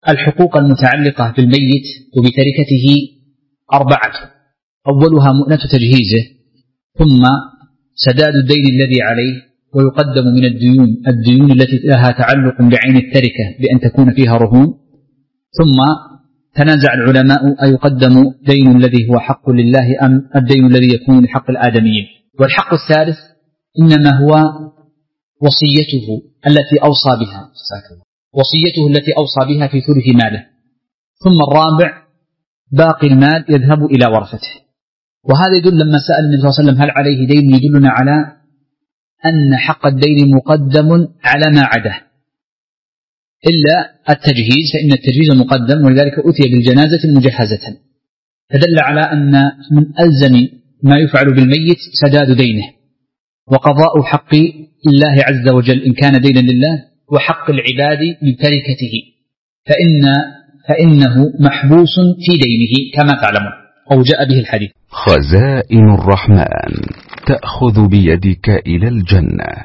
الحقوق المتعلقة بالميت وبتركته 4: أولها مؤنة تجهيزه، ثم سداد الدين الذي عليه، ويقدم من الديون التي لها تعلق بعين التركة بأن تكون فيها رهون. ثم تنازع العلماء أيقدم دين الذي هو حق لله أم الدين الذي يكون لحق الآدميين. والحق الثالث إنما هو وصيته التي أوصى بها في ثلث ماله. ثم الرابع باقي المال يذهب إلى ورثته. وهذا يدل لما سأل النبي صلى الله عليه وسلم هل عليه دين يدلنا على أن حق الدين مقدم على ما عداه إلا التجهيز، فإن التجهيز مقدم، ولذلك أتي بالجنازة مجهزة، فدل على أن من ألزم ما يفعل بالميت سداد دينه وقضاء حق الله عز وجل إن كان دينا لله، وحق العباد من تركته فإنه محبوس في دينه كما تعلمون، أو جاء به الحديث. خزائن الرحمن تأخذ بيدك إلى الجنة.